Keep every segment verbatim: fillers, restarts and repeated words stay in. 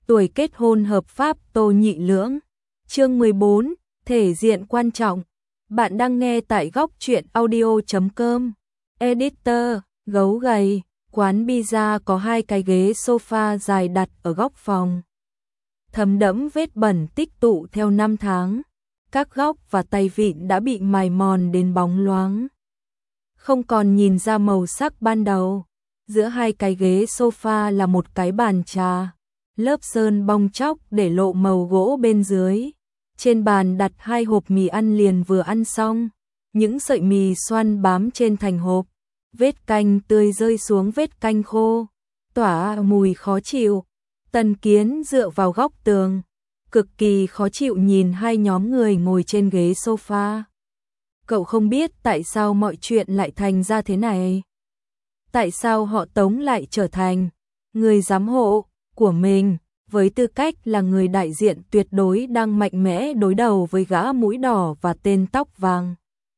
tuổi kết hôn hợp pháp Tô Nhị Lưỡng. Chương mười bốn, thể diện quan trọng. Bạn đang nghe tại góc truyện audio chấm com. Editor, gấu gầy, quán pizza có hai cái ghế sofa dài đặt ở góc phòng. Thấm đẫm vết bẩn tích tụ theo năm tháng, các góc và tay vịn đã bị mài mòn đến bóng loáng, không còn nhìn ra màu sắc ban đầu. Giữa hai cái ghế sofa là một cái bàn trà, lớp sơn bong tróc để lộ màu gỗ bên dưới. Trên bàn đặt hai hộp mì ăn liền vừa ăn xong, những sợi mì xoăn bám trên thành hộp, vết canh tươi rơi xuống vết canh khô, tỏa mùi khó chịu. Tần Kiến dựa vào góc tường, cực kỳ khó chịu nhìn hai nhóm người ngồi trên ghế sofa. Cậu không biết tại sao mọi chuyện lại thành ra thế này. Tại sao họ Tống lại trở thành người giám hộ của mình, với tư cách là người đại diện tuyệt đối đang mạnh mẽ đối đầu với gã mũi đỏ và tên tóc vàng.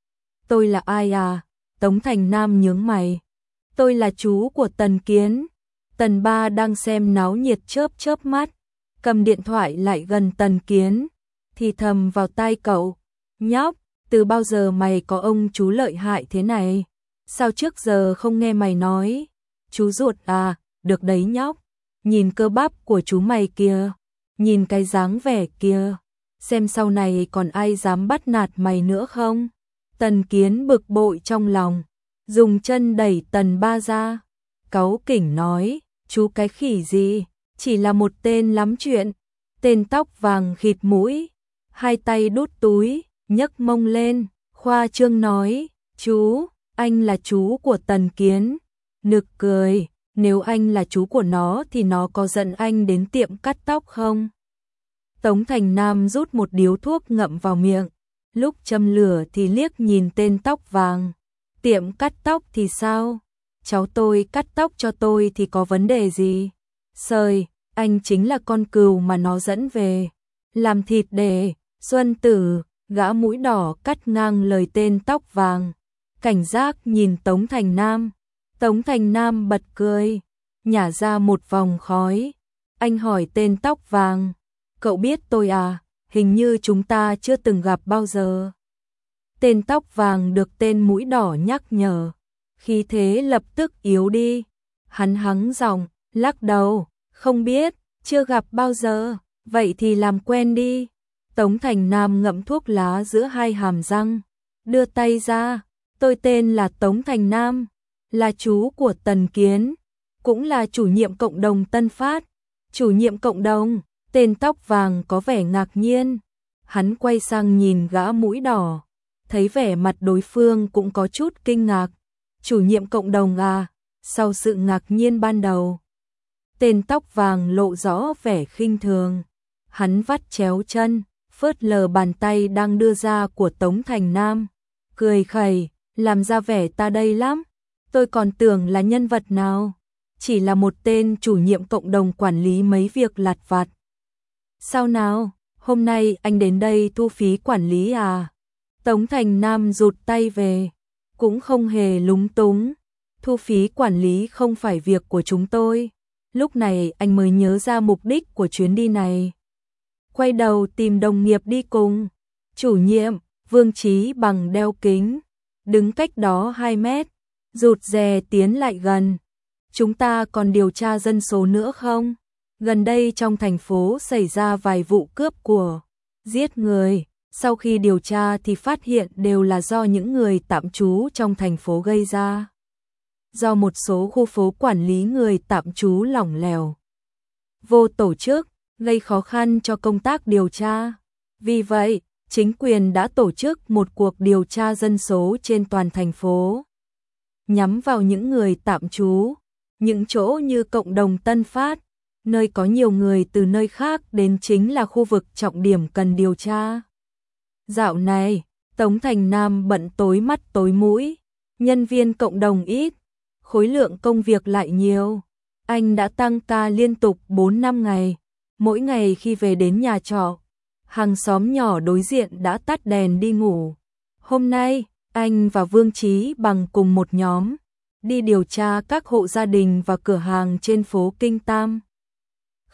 Tôi là ai à? Tống Thành Nam nhướng mày. Tôi là chú của Tần Kiến. Tần Ba đang xem náo nhiệt chớp chớp mắt, cầm điện thoại lại gần Tần Kiến, thì thầm vào tai cậu. Nhóc, từ bao giờ mày có ông chú lợi hại thế này? Sao trước giờ không nghe mày nói? Chú ruột à? Được đấy nhóc. Nhìn cơ bắp của chú mày kìa, nhìn cái dáng vẻ kìa, xem sau này còn ai dám bắt nạt mày nữa không? Tần Kiến bực bội trong lòng, dùng chân đẩy Tần Ba ra, cáu kỉnh nói, chú cái khỉ gì, chỉ là một tên lắm chuyện. Tên tóc vàng khịt mũi, hai tay đút túi, nhấc mông lên, khoa trương nói, chú, anh là chú của Tần Kiến. Nực cười. Nếu anh là chú của nó thì nó có dẫn anh đến tiệm cắt tóc không? Tống Thành Nam rút một điếu thuốc ngậm vào miệng, lúc châm lửa thì liếc nhìn tên tóc vàng. Tiệm cắt tóc thì sao? Cháu tôi cắt tóc cho tôi thì có vấn đề gì? Sời, anh chính là con cừu mà nó dẫn về làm thịt để. Xuân Tử, gã mũi đỏ cắt ngang lời tên tóc vàng, cảnh giác nhìn Tống Thành Nam. Tống Thành Nam bật cười, nhả ra một vòng khói. Anh hỏi tên tóc vàng, cậu biết tôi à? Hình như chúng ta chưa từng gặp bao giờ. Tên tóc vàng được tên mũi đỏ nhắc nhở, khí thế lập tức yếu đi. Hắn hắng giọng, lắc đầu, không biết, chưa gặp bao giờ, vậy thì làm quen đi. Tống Thành Nam ngậm thuốc lá giữa hai hàm răng, đưa tay ra, tôi tên là Tống Thành Nam, là chú của Tần Kiến, cũng là chủ nhiệm cộng đồng Tân Phát. Chủ nhiệm cộng đồng? Tên tóc vàng có vẻ ngạc nhiên. Hắn quay sang nhìn gã mũi đỏ, thấy vẻ mặt đối phương cũng có chút kinh ngạc. Chủ nhiệm cộng đồng à? Sau sự ngạc nhiên ban đầu, tên tóc vàng lộ rõ vẻ khinh thường. Hắn vắt chéo chân, phớt lờ bàn tay đang đưa ra của Tống Thành Nam, cười khẩy, làm ra vẻ ta đây lắm. Tôi còn tưởng là nhân vật nào, chỉ là một tên chủ nhiệm cộng đồng quản lý mấy việc lặt vặt. Sao nào, hôm nay anh đến đây thu phí quản lý à? Tống Thành Nam rụt tay về, cũng không hề lúng túng. Thu phí quản lý không phải việc của chúng tôi. Lúc này anh mới nhớ ra mục đích của chuyến đi này. Quay đầu tìm đồng nghiệp đi cùng. Chủ nhiệm, Vương Chí Bằng đeo kính, đứng cách đó hai mét. Rụt rè tiến lại gần. Chúng ta còn điều tra dân số nữa không? Gần đây trong thành phố xảy ra vài vụ cướp của, giết người. Sau khi điều tra thì phát hiện đều là do những người tạm trú trong thành phố gây ra. Do một số khu phố quản lý người tạm trú lỏng lẻo, vô tổ chức, gây khó khăn cho công tác điều tra. Vì vậy, chính quyền đã tổ chức một cuộc điều tra dân số trên toàn thành phố, nhắm vào những người tạm trú, những chỗ như cộng đồng Tân Phát, nơi có nhiều người từ nơi khác đến chính là khu vực trọng điểm cần điều tra. Dạo này, Tống Thành Nam bận tối mắt tối mũi, nhân viên cộng đồng ít, khối lượng công việc lại nhiều. Anh đã tăng ca liên tục bốn năm ngày, mỗi ngày khi về đến nhà trọ, hàng xóm nhỏ đối diện đã tắt đèn đi ngủ. Hôm nay, anh và Vương Chí Bằng cùng một nhóm, đi điều tra các hộ gia đình và cửa hàng trên phố Kinh Tam.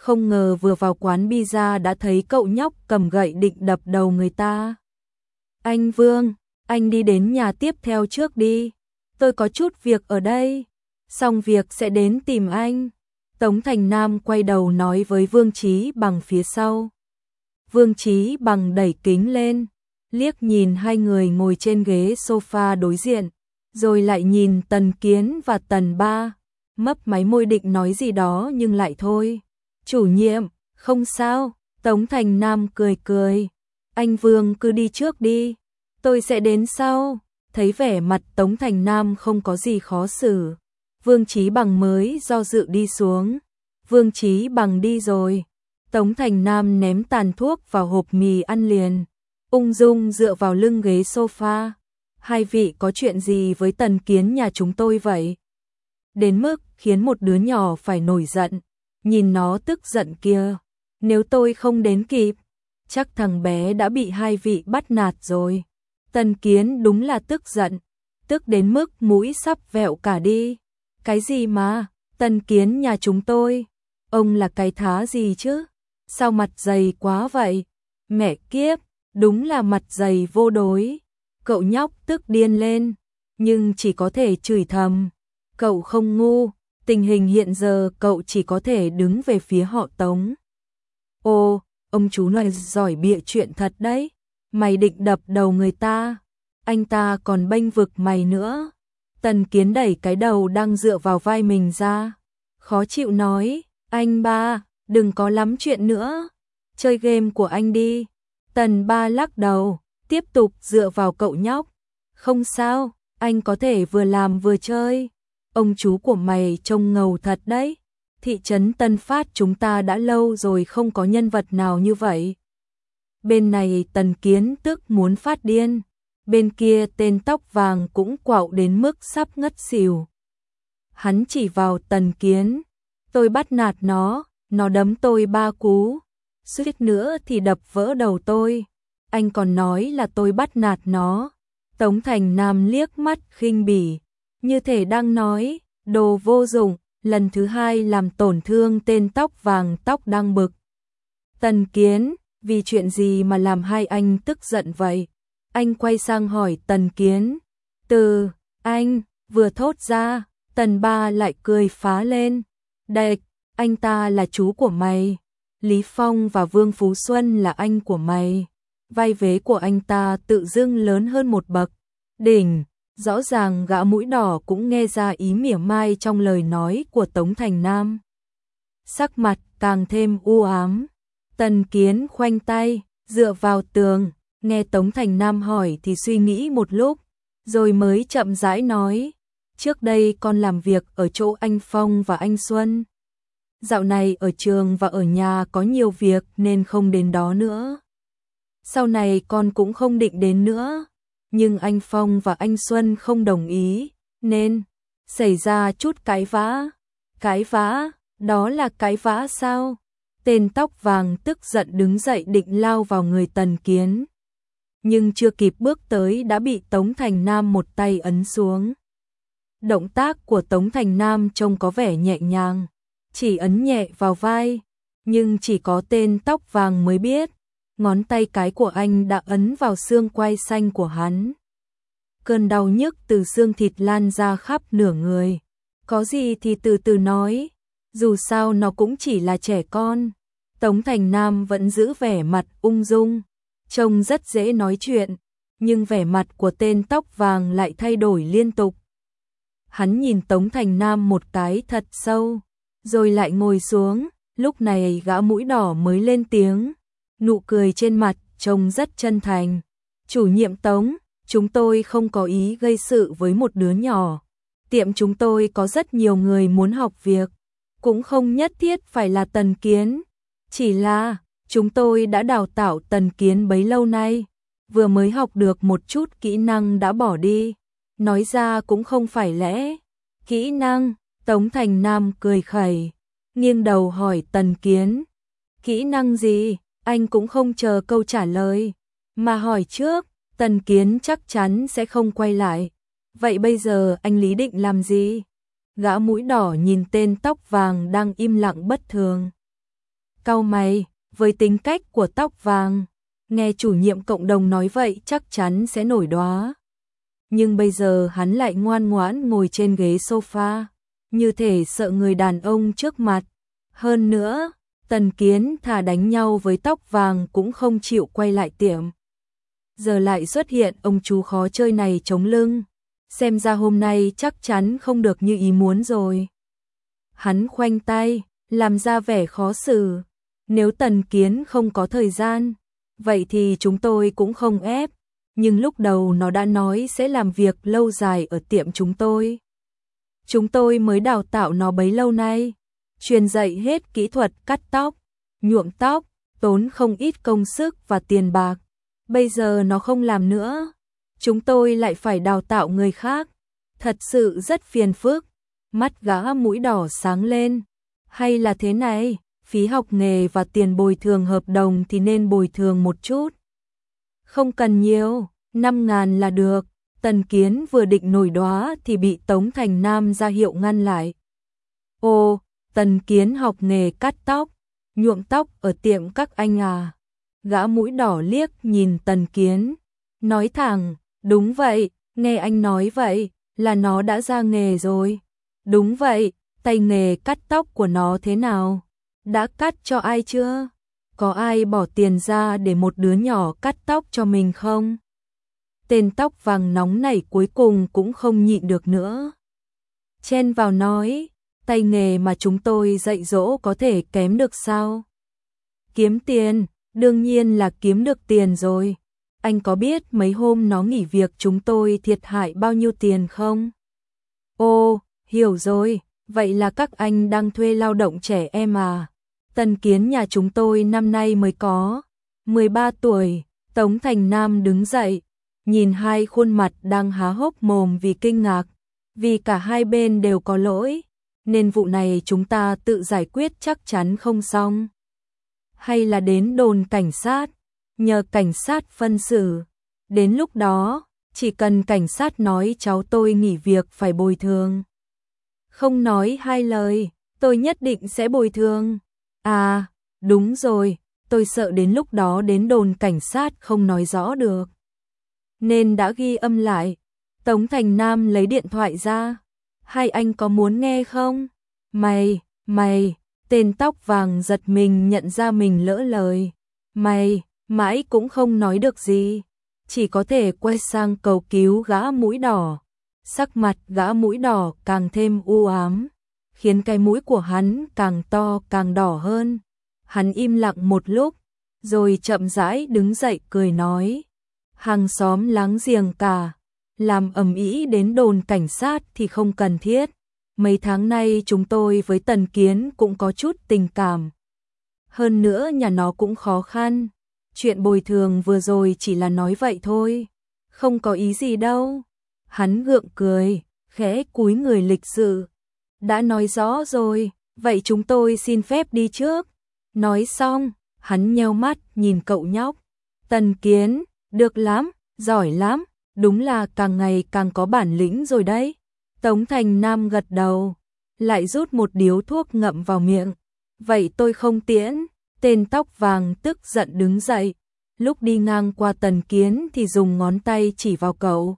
không ngờ vừa vào quán pizza đã thấy cậu nhóc cầm gậy định đập đầu người ta. Anh Vương, anh đi đến nhà tiếp theo trước đi, tôi có chút việc ở đây, xong việc sẽ đến tìm anh. Tống Thành Nam quay đầu nói với Vương Chí Bằng phía sau. Vương Chí Bằng đẩy kính lên, liếc nhìn hai người ngồi trên ghế sofa đối diện, rồi lại nhìn Tần Kiến và Tần Ba, mấp máy môi định nói gì đó nhưng lại thôi. Chủ nhiệm, không sao, Tống Thành Nam cười cười, anh Vương cứ đi trước đi, tôi sẽ đến sau. Thấy vẻ mặt Tống Thành Nam không có gì khó xử, Vương Chí Bằng mới do dự đi xuống. Vương Chí Bằng đi rồi, Tống Thành Nam ném tàn thuốc vào hộp mì ăn liền, ung dung dựa vào lưng ghế sofa. Hai vị có chuyện gì với Tần Kiến nhà chúng tôi vậy? Đến mức khiến một đứa nhỏ phải nổi giận, nhìn nó tức giận kia. Nếu tôi không đến kịp, chắc thằng bé đã bị hai vị bắt nạt rồi. Tần Kiến đúng là tức giận, tức đến mức mũi sắp vẹo cả đi. Cái gì mà, Tần Kiến nhà chúng tôi, ông là cái thá gì chứ? Sao mặt dày quá vậy? Mẹ kiếp, đúng là mặt dày vô đối. Cậu nhóc tức điên lên, nhưng chỉ có thể chửi thầm. Cậu không ngu, tình hình hiện giờ cậu chỉ có thể đứng về phía họ Tống. Ô, ông chú này giỏi bịa chuyện thật đấy. Mày định đập đầu người ta, anh ta còn bênh vực mày nữa. Tần Kiến đẩy cái đầu đang dựa vào vai mình ra, khó chịu nói, anh Ba, đừng có lắm chuyện nữa, chơi game của anh đi. Tần Ba lắc đầu, tiếp tục dựa vào cậu nhóc. Không sao, anh có thể vừa làm vừa chơi. Ông chú của mày trông ngầu thật đấy. Thị trấn Tân Phát chúng ta đã lâu rồi không có nhân vật nào như vậy. Bên này Tần Kiến tức muốn phát điên, bên kia tên tóc vàng cũng quạo đến mức sắp ngất xỉu. Hắn chỉ vào Tần Kiến, tôi bắt nạt nó, nó đấm tôi ba cú, suýt nữa thì đập vỡ đầu tôi. Anh còn nói là tôi bắt nạt nó. Tống Thành Nam liếc mắt khinh bỉ, như thể đang nói, đồ vô dụng, lần thứ hai làm tổn thương tên tóc vàng tóc đang bực. Tần Kiến, vì chuyện gì mà làm hai anh tức giận vậy? Anh quay sang hỏi Tần Kiến. Từ, anh, vừa thốt ra, Tần Ba lại cười phá lên. Đệch, anh ta là chú của mày. Lý Phong và Vương Phú Xuân là anh của mày. Vai vế của anh ta tự dưng lớn hơn một bậc. Đỉnh, rõ ràng gã mũi đỏ cũng nghe ra ý mỉa mai trong lời nói của Tống Thành Nam. Sắc mặt càng thêm u ám. Tần Kiến khoanh tay, dựa vào tường, nghe Tống Thành Nam hỏi thì suy nghĩ một lúc, rồi mới chậm rãi nói, trước đây con làm việc ở chỗ anh Phong và anh Xuân. Dạo này ở trường và ở nhà có nhiều việc nên không đến đó nữa. Sau này con cũng không định đến nữa, nhưng anh Phong và anh Xuân không đồng ý, nên xảy ra chút cãi vã. Cãi vã, đó là cãi vã sao? Tên tóc vàng tức giận đứng dậy định lao vào người Tần Kiến. Nhưng chưa kịp bước tới đã bị Tống Thành Nam một tay ấn xuống. Động tác của Tống Thành Nam trông có vẻ nhẹ nhàng, chỉ ấn nhẹ vào vai, nhưng chỉ có tên tóc vàng mới biết, ngón tay cái của anh đã ấn vào xương quai xanh của hắn. Cơn đau nhức từ xương thịt lan ra khắp nửa người. Có gì thì từ từ nói, dù sao nó cũng chỉ là trẻ con. Tống Thành Nam vẫn giữ vẻ mặt ung dung, trông rất dễ nói chuyện, nhưng vẻ mặt của tên tóc vàng lại thay đổi liên tục. Hắn nhìn Tống Thành Nam một cái thật sâu, rồi lại ngồi xuống, lúc này gã mũi đỏ mới lên tiếng, nụ cười trên mặt trông rất chân thành. Chủ nhiệm Tống, chúng tôi không có ý gây sự với một đứa nhỏ. Tiệm chúng tôi có rất nhiều người muốn học việc, cũng không nhất thiết phải là Tần Kiến. Chỉ là, chúng tôi đã đào tạo Tần Kiến bấy lâu nay, vừa mới học được một chút kỹ năng đã bỏ đi. Nói ra cũng không phải lẽ. Kỹ năng, Tống Thành Nam cười khẩy, nghiêng đầu hỏi Tần Kiến. Kỹ năng gì? Anh cũng không chờ câu trả lời, mà hỏi trước, Tần Kiến chắc chắn sẽ không quay lại. Vậy bây giờ anh lý định làm gì? Gã mũi đỏ nhìn tên tóc vàng đang im lặng bất thường. cau mày, với tính cách của tóc vàng, nghe chủ nhiệm cộng đồng nói vậy chắc chắn sẽ nổi đoá. Nhưng bây giờ hắn lại ngoan ngoãn ngồi trên ghế sofa, như thể sợ người đàn ông trước mặt. Hơn nữa, Tần Kiến thà đánh nhau với tóc vàng cũng không chịu quay lại tiệm. Giờ lại xuất hiện ông chú khó chơi này chống lưng, xem ra hôm nay chắc chắn không được như ý muốn rồi. Hắn khoanh tay, làm ra vẻ khó xử. Nếu Tần Kiến không có thời gian, vậy thì chúng tôi cũng không ép. Nhưng lúc đầu nó đã nói sẽ làm việc lâu dài ở tiệm chúng tôi. Chúng tôi mới đào tạo nó bấy lâu nay, truyền dạy hết kỹ thuật cắt tóc, nhuộm tóc, tốn không ít công sức và tiền bạc. Bây giờ nó không làm nữa, chúng tôi lại phải đào tạo người khác. Thật sự rất phiền phức. Mắt gã mũi đỏ sáng lên. Hay là thế này, phí học nghề và tiền bồi thường hợp đồng thì nên bồi thường một chút. Không cần nhiều, năm ngàn là được. Tần Kiến vừa định nổi đoá thì bị Tống Thành Nam ra hiệu ngăn lại. Ồ, Tần Kiến học nghề cắt tóc, nhuộm tóc ở tiệm các anh à? Gã mũi đỏ liếc nhìn Tần Kiến, nói thẳng, đúng vậy, nghe anh nói vậy, là nó đã ra nghề rồi. Đúng vậy, tay nghề cắt tóc của nó thế nào? Đã cắt cho ai chưa? Có ai bỏ tiền ra để một đứa nhỏ cắt tóc cho mình không? Tên tóc vàng nóng này cuối cùng cũng không nhịn được nữa. Chen vào nói, tay nghề mà chúng tôi dạy dỗ có thể kém được sao? Kiếm tiền, đương nhiên là kiếm được tiền rồi. Anh có biết mấy hôm nó nghỉ việc chúng tôi thiệt hại bao nhiêu tiền không? Ồ, hiểu rồi, vậy là các anh đang thuê lao động trẻ em à? Tần Kiến nhà chúng tôi năm nay mới có mười ba tuổi. Tống Thành Nam đứng dậy, nhìn hai khuôn mặt đang há hốc mồm vì kinh ngạc, vì cả hai bên đều có lỗi, nên vụ này chúng ta tự giải quyết chắc chắn không xong. Hay là đến đồn cảnh sát, nhờ cảnh sát phân xử. Đến lúc đó, chỉ cần cảnh sát nói cháu tôi nghỉ việc phải bồi thường. Không nói hai lời, tôi nhất định sẽ bồi thường. À, đúng rồi, tôi sợ đến lúc đó đến đồn cảnh sát không nói rõ được, nên đã ghi âm lại. Tống Thành Nam lấy điện thoại ra. Hai anh có muốn nghe không? Mày, mày, tên tóc vàng giật mình nhận ra mình lỡ lời. Mày, mãi cũng không nói được gì, chỉ có thể quay sang cầu cứu gã mũi đỏ. Sắc mặt gã mũi đỏ càng thêm u ám, khiến cái mũi của hắn càng to càng đỏ hơn. Hắn im lặng một lúc, rồi chậm rãi đứng dậy cười nói, hàng xóm láng giềng cả, làm ầm ĩ đến đồn cảnh sát thì không cần thiết. Mấy tháng nay chúng tôi với Tần Kiến cũng có chút tình cảm. Hơn nữa nhà nó cũng khó khăn. Chuyện bồi thường vừa rồi chỉ là nói vậy thôi, không có ý gì đâu. Hắn gượng cười, khẽ cúi người lịch sự. Đã nói rõ rồi, vậy chúng tôi xin phép đi trước. Nói xong, hắn nheo mắt nhìn cậu nhóc. Tần Kiến, được lắm, giỏi lắm, đúng là càng ngày càng có bản lĩnh rồi đấy. Tống Thành Nam gật đầu, lại rút một điếu thuốc ngậm vào miệng. Vậy tôi không tiễn. Tên tóc vàng tức giận đứng dậy, lúc đi ngang qua Tần Kiến thì dùng ngón tay chỉ vào cậu.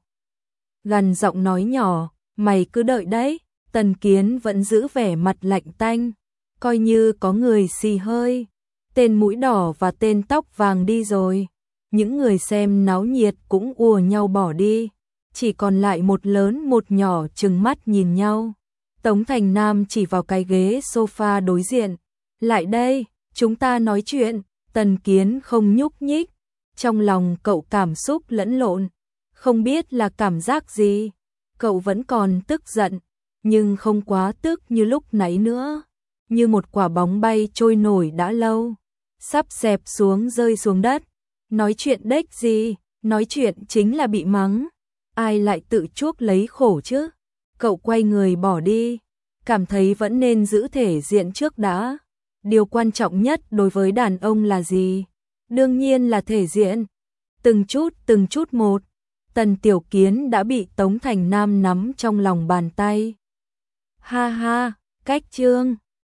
Gằn giọng nói nhỏ, mày cứ đợi đấy. Tần Kiến vẫn giữ vẻ mặt lạnh tanh, coi như có người xì hơi. Tên mũi đỏ và tên tóc vàng đi rồi. Những người xem náo nhiệt cũng ùa nhau bỏ đi. Chỉ còn lại một lớn một nhỏ trừng mắt nhìn nhau. Tống Thành Nam chỉ vào cái ghế sofa đối diện. Lại đây, chúng ta nói chuyện. Tần Kiến không nhúc nhích. Trong lòng cậu cảm xúc lẫn lộn, không biết là cảm giác gì. Cậu vẫn còn tức giận, nhưng không quá tức như lúc nãy nữa. Như một quả bóng bay trôi nổi đã lâu, sắp xẹp xuống rơi xuống đất. Nói chuyện đếch gì, nói chuyện chính là bị mắng. Ai lại tự chuốc lấy khổ chứ? Cậu quay người bỏ đi, cảm thấy vẫn nên giữ thể diện trước đã. Điều quan trọng nhất đối với đàn ông là gì? Đương nhiên là thể diện. Từng chút từng chút một, Tần Tiểu Kiến đã bị Tống Thành Nam nắm trong lòng bàn tay. Ha ha, cách chương